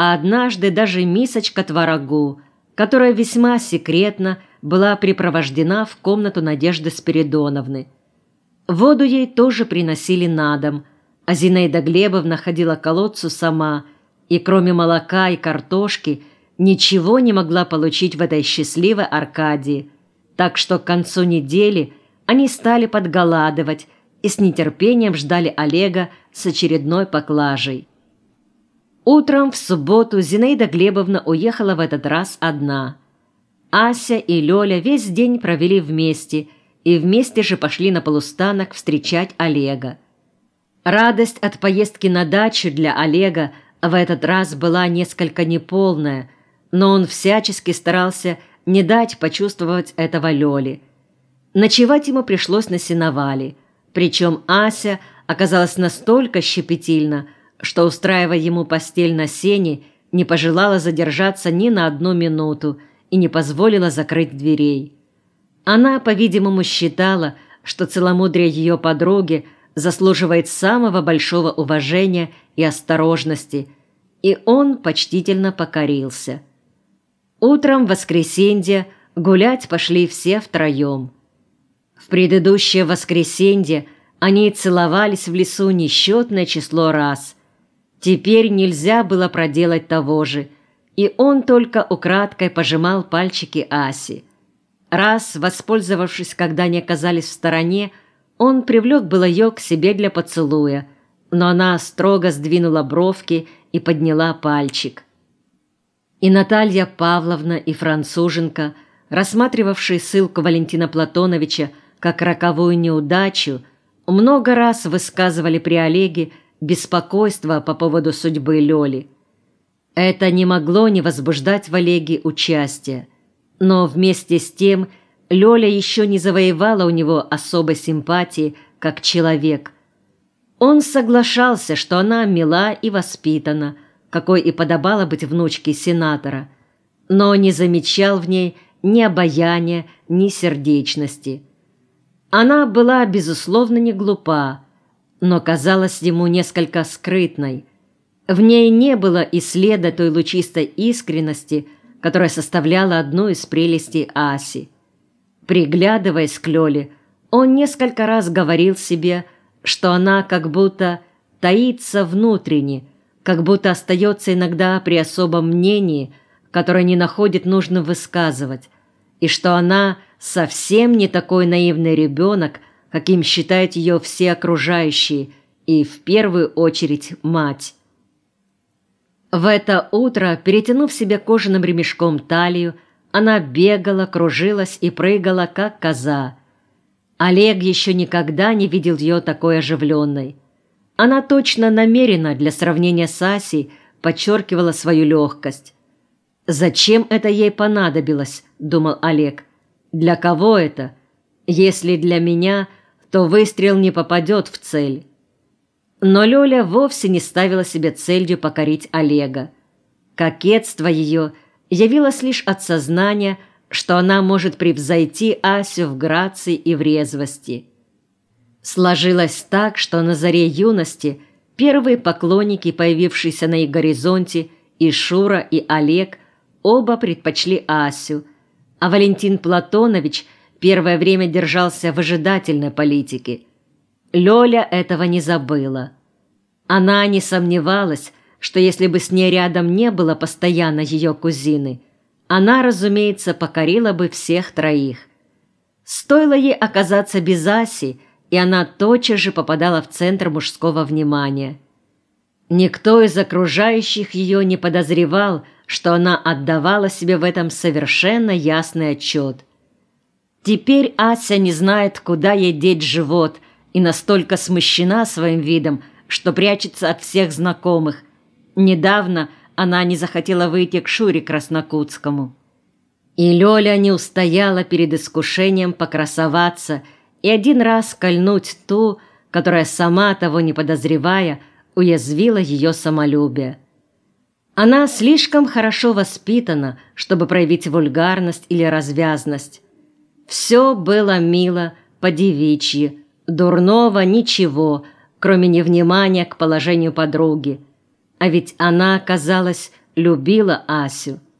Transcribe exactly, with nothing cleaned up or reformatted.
а однажды даже мисочка творогу, которая весьма секретно была припровождена в комнату Надежды Спиридоновны. Воду ей тоже приносили на дом, а Зинаида Глебовна ходила к колодцу сама и кроме молока и картошки ничего не могла получить в этой счастливой Аркадии, так что к концу недели они стали подголадывать и с нетерпением ждали Олега с очередной поклажей. Утром в субботу Зинаида Глебовна уехала в этот раз одна. Ася и Лёля весь день провели вместе и вместе же пошли на полустанок встречать Олега. Радость от поездки на дачу для Олега в этот раз была несколько неполная, но он всячески старался не дать почувствовать этого Лёле. Ночевать ему пришлось на сеновале, причем Ася оказалась настолько щепетильна, что, устраивая ему постель на сене, не пожелала задержаться ни на одну минуту и не позволила закрыть дверей. Она, по-видимому, считала, что целомудрие ее подруги заслуживает самого большого уважения и осторожности, и он почтительно покорился. Утром в воскресенье гулять пошли все втроем. В предыдущее воскресенье они целовались в лесу несчетное число раз. Теперь нельзя было проделать того же, и он только украдкой пожимал пальчики Аси. Раз, воспользовавшись, когда они оказались в стороне, он привлек было ее к себе для поцелуя, но она строго сдвинула бровки и подняла пальчик. И Наталья Павловна, и француженка, рассматривавшие ссылку Валентина Платоновича как роковую неудачу, много раз высказывали при Олеге беспокойство по поводу судьбы Лёли. Это не могло не возбуждать в Олеге участия, но вместе с тем Лёля еще не завоевала у него особой симпатии как человек. Он соглашался, что она мила и воспитана, какой и подобало быть внучке сенатора, но не замечал в ней ни обаяния, ни сердечности. Она была, безусловно, не глупа, но казалась ему несколько скрытной. В ней не было и следа той лучистой искренности, которая составляла одну из прелестей Аси. Приглядываясь к Лёле, он несколько раз говорил себе, что она как будто таится внутренне, как будто остается иногда при особом мнении, которое не находит нужным высказывать, и что она совсем не такой наивный ребенок, каким считают ее все окружающие, и в первую очередь мать. В это утро, перетянув себе кожаным ремешком талию, она бегала, кружилась и прыгала, как коза. Олег еще никогда не видел ее такой оживленной. Она точно намеренно для сравнения с Асей подчеркивала свою легкость. «Зачем это ей понадобилось?» – думал Олег. «Для кого это? Если для меня, то выстрел не попадет в цель». Но Лёля вовсе не ставила себе целью покорить Олега. Кокетство ее явилось лишь от сознания, что она может превзойти Асю в грации и в резвости. Сложилось так, что на заре юности первые поклонники, появившиеся на их горизонте, и Шура, и Олег, оба предпочли Асю, а Валентин Платонович первое время держался в ожидательной политике. Лёля этого не забыла. Она не сомневалась, что если бы с ней рядом не было постоянно ее кузины, она, разумеется, покорила бы всех троих. Стоило ей оказаться без Аси, и она тотчас же попадала в центр мужского внимания. Никто из окружающих ее не подозревал, что она отдавала себе в этом совершенно ясный отчет. Теперь Ася не знает, куда ей деть живот, и настолько смущена своим видом, что прячется от всех знакомых. Недавно она не захотела выйти к Шуре Краснокутскому. И Лёля не устояла перед искушением покрасоваться и один раз кольнуть ту, которая, сама того не подозревая, уязвила ее самолюбие. Она слишком хорошо воспитана, чтобы проявить вульгарность или развязность. Все было мило, по-девичьи, дурного ничего, кроме невнимания к положению подруги. А ведь она, казалось, любила Асю.